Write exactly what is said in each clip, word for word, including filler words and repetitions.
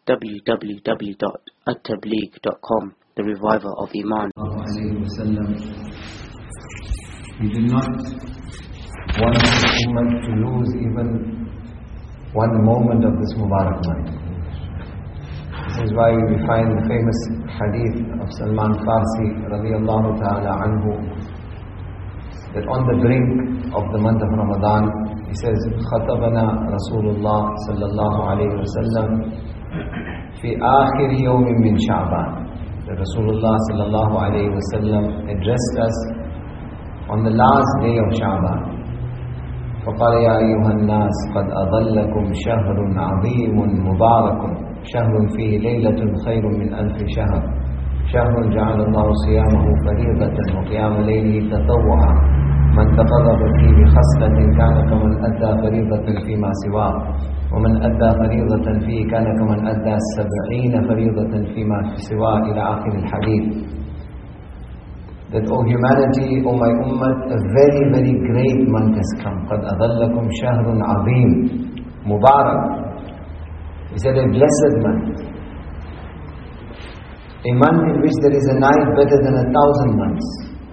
w w w dot at tabligh dot com, the reviver of Iman. We do not want the Ummah to lose even one moment of this Mubarak month. This is why we find the famous hadith of Salman Farsi radiyallahu ta'ala anhu, that on the brink of the month of Ramadan, he says, خطبنا رسول الله صلى الله عليه وسلم في آخر يوم من شعبان. That Rasulullah صلى الله عليه وسلم addressed us on the last day of Sha'ban. فقال يا أيها الناس قد أظلكم شهر عظيم مبارك شهر فيه ليلة خير من ألف شهر شهر جعل الله صيامه فريضة وقيام ليله تطوعا من تقرب فيه بخصلة كان كمن أدى فريضة فيما سواه ومن أدى فريضة فيه كان كمن أدى سبعين فريضة فيما سواه إلى آخر الحديث. That, O humanity, O my ummah, a very, very great month has come. قَدْ أَظَلَّكُمْ شَهْرٌ عَظِيمٌ Mubarak. He said, a blessed month. A month in which there is a night better than a thousand months.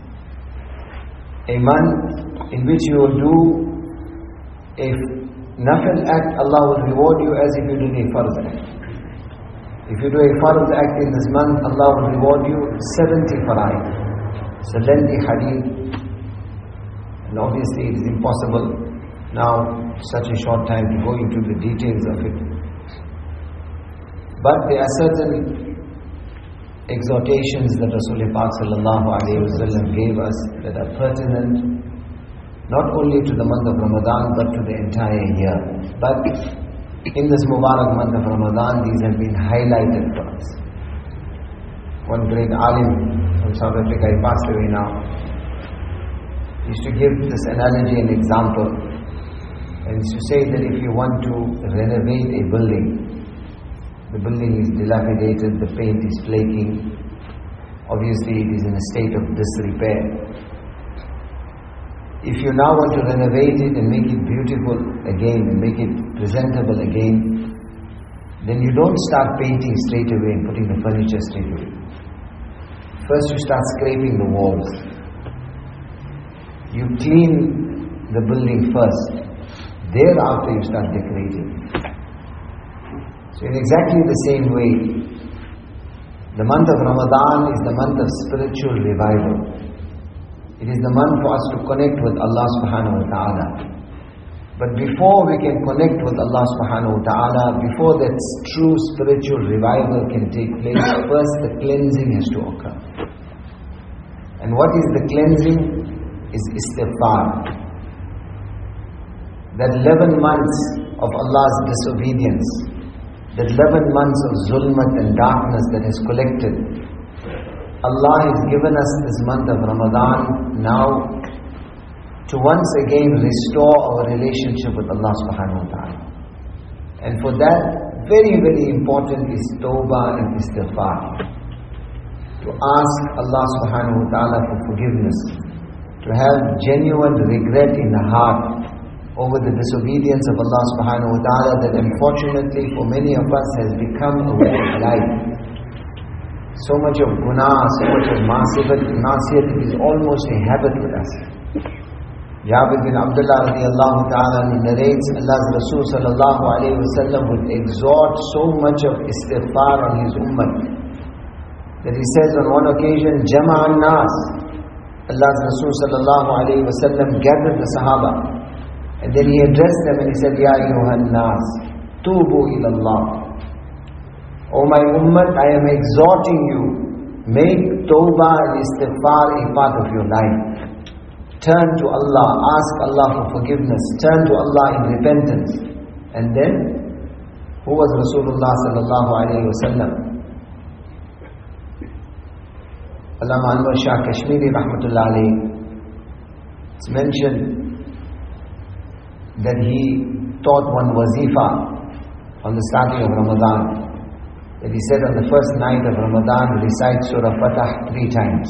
A month in which you will do a nafil act, Allah will reward you as if you did a farz act. If you do a farz act in this month, Allah will reward you seventy fara'id. It's a lengthy hadith, and obviously it is impossible now, such a short time, to go into the details of it. But there are certain exhortations that Rasulullah Pak sallallahu alayhi wa sallam gave us that are pertinent not only to the month of Ramadan but to the entire year. But in this Mubarak month of Ramadan, these have been highlighted for us. One great alim from South Africa, he passed away now, he used to give this analogy and example, and he used to say that if you want to renovate a building, the building is dilapidated, the paint is flaking, obviously it is in a state of disrepair. If you now want to renovate it and make it beautiful again and make it presentable again, then you don't start painting straight away and putting the furniture straight away. First you start scraping the walls. You clean the building first. Thereafter you start decorating. So in exactly the same way, the month of Ramadan is the month of spiritual revival. It is the month for us to connect with Allah subhanahu wa ta'ala. But before we can connect with Allah subhanahu wa ta'ala, before that true spiritual revival can take place, first the cleansing has to occur. And what is the cleansing? Is istighfar. That eleven months of Allah's disobedience, that eleven months of zulmat and darkness that has collected, Allah has given us this month of Ramadan now to once again restore our relationship with Allah subhanahu wa ta'ala. And for that, very, very important is tawbah and istighfar. To ask Allah subhanahu wa ta'ala for forgiveness. To have genuine regret in the heart over the disobedience of Allah subhanahu wa ta'ala that unfortunately for many of us has become a way of life. So much of guna, so much of masiyat is almost a habit with us. Jabir bin Abdullah radiallahu ta'ala narrates Allah's Rasul sallallahu alayhi wa sallam would exhort so much of istighfar on his ummah that he says on one occasion, Jama'an nas, Allah's Rasul sallallahu alayhi wa sallam gathered the Sahaba and then he addressed them and he said, Ya ayyuhan nas, tubu ilallah. O my ummah, I am exhorting you, make tawbah and istighfar a part of your life. Turn to Allah, ask Allah for forgiveness, turn to Allah in repentance. And then, who was Rasulullah sallallahu alayhi wa sallam? Allama Anwar Shah Kashmiri rahmatullah alayhi, it's mentioned that he taught one wazifa on the starting of Ramadan. That he said on the first night of Ramadan, recite Surah Fatah three times.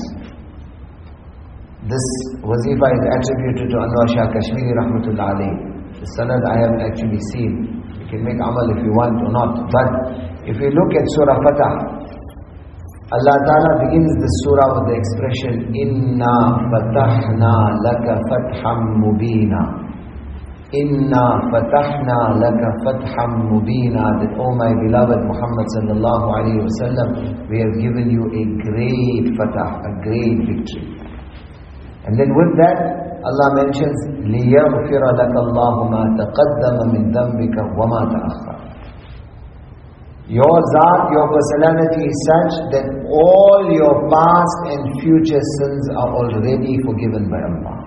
This wazifa is attributed to Anwar Shah Kashmiri rahmatullah alayhi. The sanad I haven't actually seen. You can make amal if you want or not. But If you look at Surah Fatah, Allah Ta'ala begins the surah with the expression, Inna fatahna laka fatham mubina. Inna fatahna laka fatham mubina. That, oh my beloved Muhammad sallallahu alayhi wa sallam, we have given you a great fatah, a great victory. And then with that, Allah mentions, لِيَغْفِرَ لَكَ اللَّهُ مَا تَقَدَّمَ مِنْ ذَنْبِكَ وَمَا تَأَخَّرَ. Your Zat, your personality is such that all your past and future sins are already forgiven by Allah.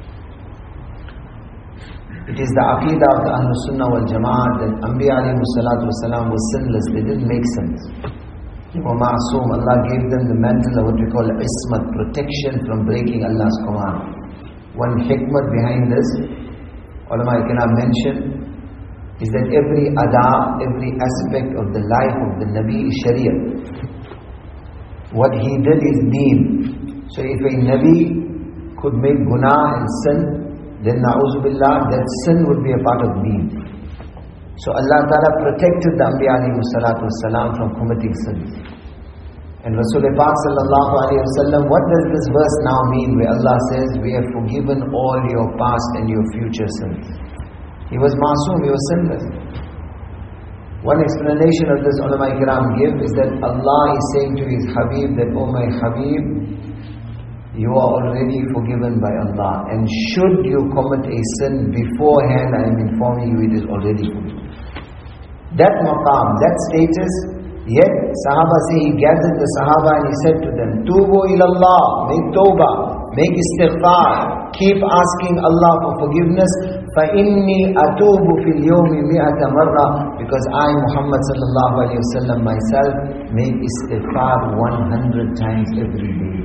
It is the Aqidah of the Ahlul Sunnah wal Jama'at that Anbiya alayhi salatu wasalam was sinless. They didn't make sins. They were ma'soom. Allah gave them the mantle of what we call ismat, protection from breaking Allah's command. One hikmah behind this, ulama Ikram mentioned, is that every adab, every aspect of the life of the Nabi is Shariah. What he did is deen. So if a Nabi could make guna and sin, then na'udhu billah, that sin would be a part of deen. So Allah Ta'ala protected the Anbiya alayhi salatu wasalam from committing sins. And Rasulullah Pak sallallahu alayhi wa sallam, what does this verse now mean where Allah says, we have forgiven all your past and your future sins? He was masoom, he was sinless. One explanation of this ulama ikram give is that Allah is saying to His Habib that, oh my Habib, you are already forgiven by Allah. And should you commit a sin beforehand, I am informing you it is already forgiven. That maqam, that status, yet Sahaba say he gathered the Sahaba and he said to them, Tubu ilallah, make tawbah, make istighfar, keep asking Allah for forgiveness. فَإِنِّي أَتُوبُ فِي الْيَوْمِ مِئَةَ مَرَّةٍ. Because I, Muhammad sallallahu alayhi wa sallam, myself, make istighfar one hundred times every day.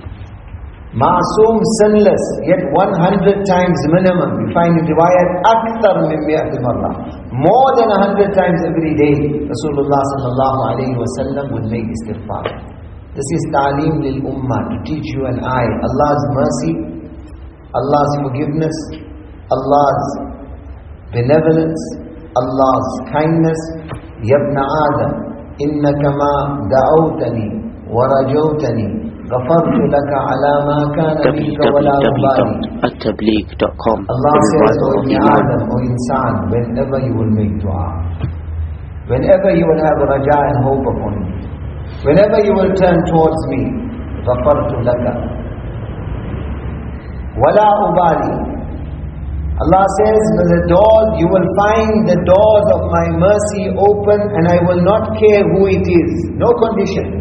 Ma'soom, sinless, yet one hundred times minimum. You find in riwayat, أَكْثَرْ مِنْ مِئَةِ مَرَّةٍ. More than one hundred times every day, Rasulullah sallallahu alayhi wa sallam would make istighfar. This is ta'aleem lil ummah, to teach you and I Allah's mercy, Allah's forgiveness, Allah's benevolence, Allah's kindness. Yabna Adam, innaka ma da'awtani wa rajawtani ghafartu laka ala ma kana minka wa la ubali. at-tabligh dot com. Allah says, O Ibn Adam, O Insan, whenever you will make dua, whenever you will have raja and hope upon me, whenever you will turn towards me, ghafartu laka wa la ubali. Allah says, the door, you will find the doors of my mercy open and I will not care who it is. No condition.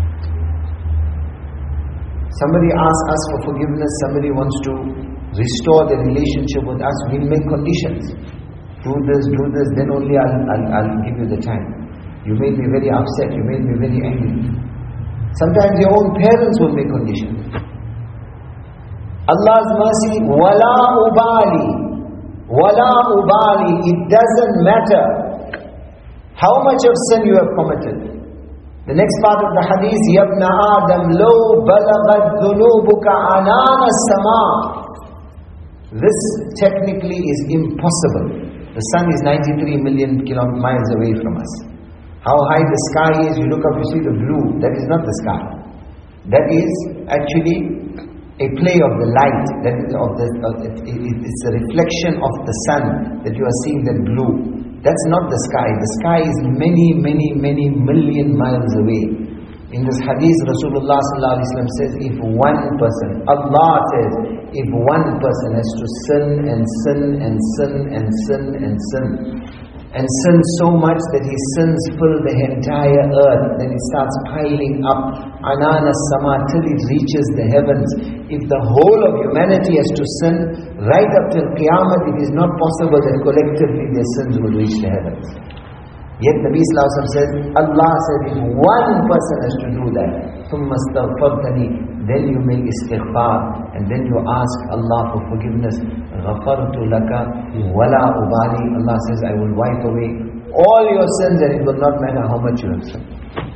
Somebody asks us for forgiveness, somebody wants to restore the relationship with us, we'll make conditions. Do this, do this, then only I'll, I'll, I'll give you the time. You made me very upset, you made me very angry. Sometimes your own parents will make conditions. Allah's mercy, wala ubali, wala ubali, it doesn't matter how much of sin you have committed. The next part of the hadith, Yabna Adam, lo balagad dhunubuka anana sama. This technically is impossible. The sun is ninety-three million miles away from us. How high the sky is, you look up, you see the blue. That is not the sky. That is actually a play of the light, that is of the, of it, it, it's a reflection of the sun that you are seeing, that blue. That's not the sky. The sky is many, many, many million miles away. In this hadith, Rasulullah sallallahu alaihi wasallam says, if one person, Allah says, if one person has to sin and sin and sin and sin and sin, and sin so much that his sins fill the entire earth, then it starts piling up, anana sama, till it reaches the heavens. If the whole of humanity has to sin, right up till Qiyamah, it is not possible that collectively their sins will reach the heavens. Yet Nabi Sallallahu Alaihi Wasallam says, Allah said, if one person has to do that, ثُمَّ اسْتَغْفَرْتَنِي, then you make istighfar, and then you ask Allah for forgiveness. غَفَرْتُ لَكَ وَلَا أُبَالِي. Allah says, I will wipe away all your sins and it will not matter how much you have sinned.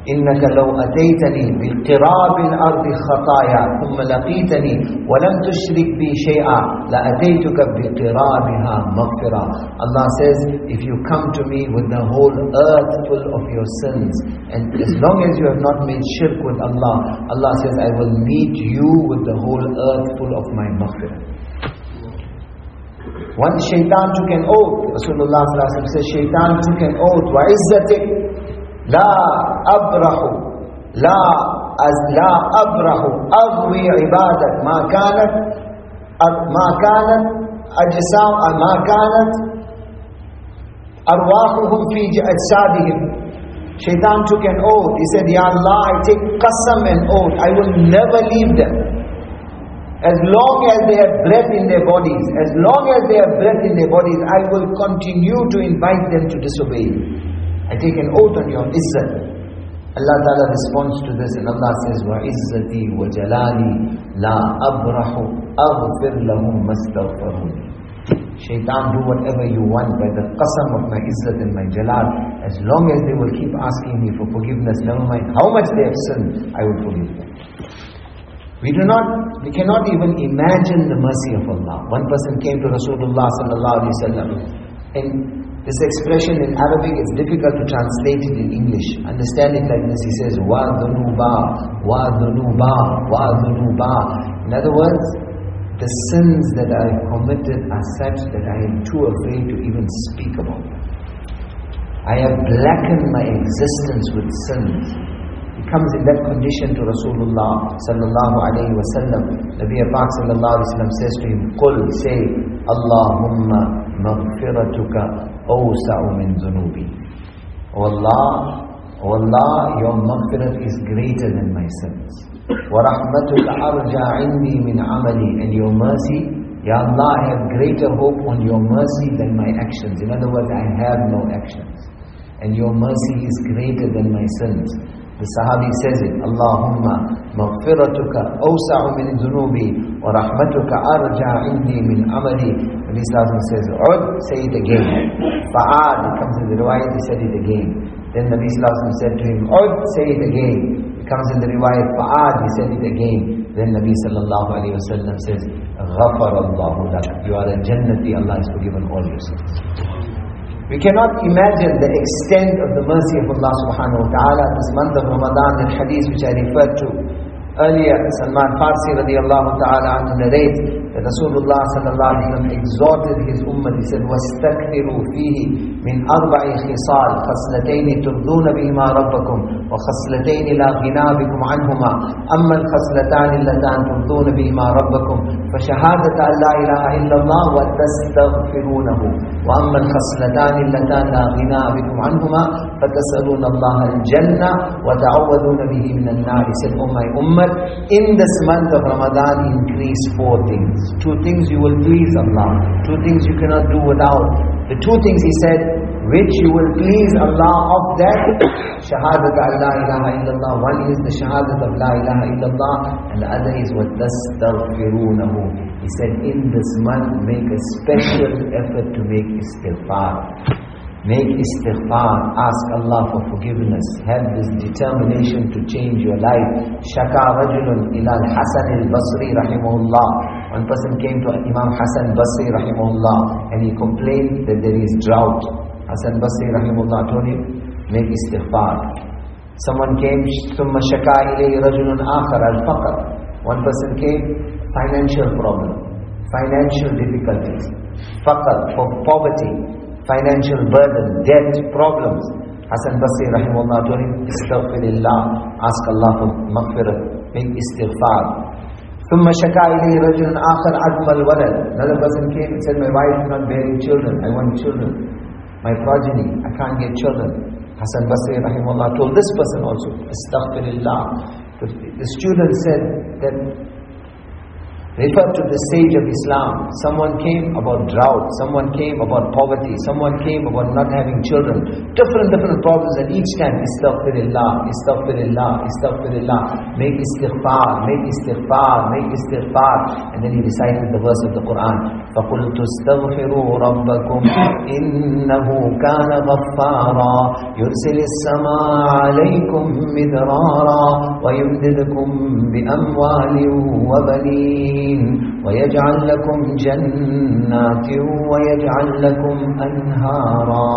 إنك لو أتيتني بقراب الأرض خطايا ثم لقيتني ولم تشرك بي شيئا لأتيتك بقرابها مغفرة. Allah says, if you come to me with the whole earth full of your sins, and as long as you have not made shirk with Allah, Allah says, I will meet you with the whole earth full of my maghfirah. Once Shaitan took an oath, Rasulullah sallallahu alaihi wasallam says, Shaitan took an oath, وَعِزَّتِكَ لا أبرح لا أز لا أبرح أغوي عبادك ما كانت ما كانت أجسام ما كانت أرواحهم في أجسادهم. Shaitan took an oath. He said, Ya Allah, I take qasam and oath, I will never leave them. As long as they have breath in their bodies, as long as they have breath in their bodies, I will continue to invite them to disobey. I take an oath on your izzat. Allah Ta'ala responds to this and Allah says, وَعِزَّتِي وَجَلَالِي لَا أَبْرَحُ أَغْفِرْ لَهُمْ مَسْتَغْفَرُونَ. Shaitan, do whatever you want by the qasam of my izzat and my jalal. As long as they will keep asking me for forgiveness, never mind how much they have sinned, I will forgive them. We do not, we cannot even imagine the mercy of Allah. One person came to Rasulullah sallallahu alaihi wasallam, and this expression in Arabic is difficult to translate it in English. Understand it like this. He says, Wa dhunuba, wa dhunuba, wa dhunuba. In other words, the sins that I have committed are such that I am too afraid to even speak about them. I have blackened my existence with sins. He comes in that condition to Rasulullah sallallahu alayhi wa sallam. Nabi Pak sallallahu alayhi wa sallam says to him, Qul, say, Allahumma maghfiratuka awsa'u min dhunubi. O Allah, O Allah, your maghfirat is greater than my sins. Wa rahmatuka arja indi min amali. And your mercy, Ya Allah, I have greater hope on your mercy than my actions. In other words, I have no actions. And your mercy is greater than my sins. The Sahabi says it, Allahumma maghfiratuka awsa'u min dhunubi wa rahmatuka arja indi min amali. Nabi Sallallahu Alaihi Wasallam says, Ud, say it again. Fa'ad, it comes in the riwayat, he said it again. Then Nabi Sallallahu Alaihi Wasallam said to him, Ud, say it again. It comes in the riwayat, Fa'ad, he said it again. Then Nabi Sallallahu Alaihi Wasallam says, Ghafar Allahu lak. You are a Jannati, Allah has forgiven all your sins. We cannot imagine the extent of the mercy of Allah subhanahu wa ta'ala. This month of Ramadan, the hadith which I referred to earlier, Salman Farsi radiallahu ta'ala anhu narrates that Rasulullah sallallahu alayhi wa sallam exhorted his ummah. He said, وَاسْتَكْثِرُوا فِيهِ مِنْ أَرْبَعِ خِصَالٍ خَصْلَتَيْنِ تُرْضُونَ بِهِمَا رَبَّكُمْ وَخَصْلَتَيْنِ لَا غِنَى بِكُمْ عَنْهُمَا أَمَّا الْخَصْلَتَانِ اللَّتَانِ تُرْضُونَ بِهِمَا رَبَّكُمْ فَشَهَادَةَ أَنْ لَا إِلَهَ إِلَّا اللَّهُ وَتَسْتَغْفِرُونَهُ وَأَمَّا الْخَصْلَتَانِ اللَّتَانِ لَا غِنَى بِكُمْ عَنْهُمَا فَتَسْأَلُونَ اللَّهَ الْجَنَّةَ وَتَعَوَّذُونَ بِهِ مِنَ النَّارِ. He said, O my ummah, in this month of Ramadan, increase four things. Two things you will please Allah. Two things you cannot do without. The two things he said, which you will please Allah of that, shahadat la ilaha illallah. One is the shahadat of la ilaha illallah, and the other is what tastaghfirunahu. He said, in this month, make a special effort to make istighfar. Make istighfar, ask Allah for forgiveness, have this determination to change your life. Shaka rajulun ila al-Hasan al-Basri rahimahullah. One person came to Imam Hasan Basri rahimahullah and he complained that there is drought. Hasan Basri rahimahullah told him, make istighfar. Someone came, ثُمَّ شَكَى إِلَيْهِ رَجُلٌ آخَرَ الْفَقْرَ. One person came, financial problem, financial difficulties, faqr, for poverty, financial burden, debt, problems. Hasan Basri rahimahullah told him, Astaghfirullah, ask Allah for maghfirah, make istighfar. ثُمَّ شَكَى إِلَيْهِ رَجُلٌ آخَرْ عَدْمَ الْوَلَدِ. Another person came and said, my wife is not bearing children, I want children. My progeny, I can't get children. Hasan Basri rahimahullah told this person also, Astaghfirullah. The student said that refer to the sage of Islam. Someone came about drought, someone came about poverty, someone came about not having children. Different, different problems, and each time, Istaghfirullah, Istaghfirullah, Istaghfirullah. Make istighfar, make istighfar, make istighfar. And then he recited the verse of the Quran. فَقُلْتُ اسْتَغْفِرُوا رَبَّكُمْ إِنَّهُ كَانَ غَفَّارًا يُرْسِلِ السَّمَاءَ عَلَيْكُمْ مِدْرَارًا وَيُمْدِدْكُمْ بِأَمْوَالٍ وَبَنِينَ وَيَجْعَلْ لَكُمْ جَنَّاتٍ وَيَجْعَلْ لَكُمْ أَنْهَارًا.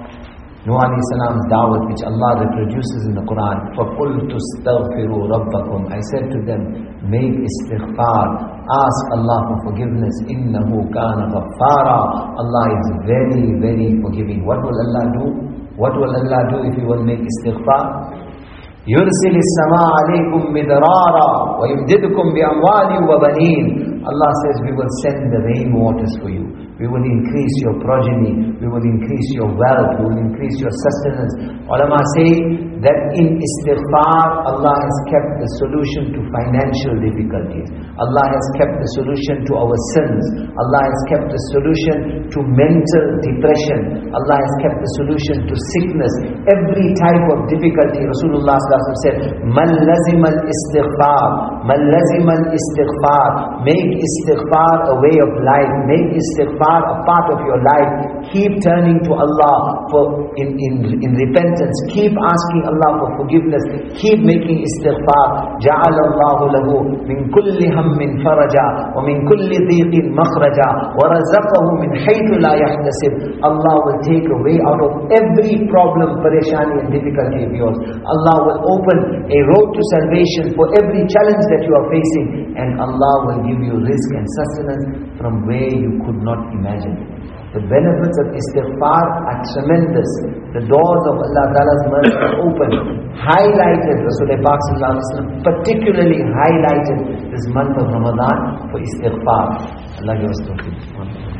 Nuh alayhi salam's da'wah, which Allah reproduces in the Quran. فَقُلْتُ اسْتَغْفِرُوا رَبَّكُمْ. I said to them, make istighfar, ask Allah for forgiveness. إِنَّهُ كَانَ غَفَّارًا. Allah is very, very forgiving. What will Allah do? What will Allah do if you will make istighfar? يُرْسِلِ السَّمَاءَ عَلَيْكُمْ مِدْرَارًا وَيُمْدِدْكُمْ بِأَمْوَالٍ وَبَنِينَ. Allah says, we will send the rain waters for you. We will increase your progeny. We will increase your wealth. We will increase your sustenance. Ulama say that in istighfar, Allah has kept the solution to financial difficulties. Allah has kept the solution to our sins. Allah has kept the solution to mental depression. Allah has kept the solution to sickness. Every type of difficulty, Rasulullah said, Man lazima al-istighfar, Man lazima al-istighfar. Make istighfar a way of life. Make istighfar a part of your life. Keep turning to Allah for in, in, in repentance. Keep asking Allah for forgiveness. Keep making istighfar. جَعَلَ اللَّهُ لَهُ مِنْ كُلِّ هَمٍّ فَرَجًا وَمِنْ كُلِّ ضِيقٍ مَخْرَجًا وَرَزَقَهُ مِنْ حَيْثُ لَا يَحْتَسِبْ. Allah will take a way out of every problem, parishani and difficulty of yours. Allah will open a road to salvation for every challenge that you are facing, and Allah will give you rizq and sustenance from where you could not imagine. The benefits of istighfar are tremendous. The doors of Allah Ta'ala's mercy are open. Highlighted, Rasulullah Pak Sallallahu Alaihi Wasallam particularly highlighted this month of Ramadan for istighfar. Allah give us tawfiq.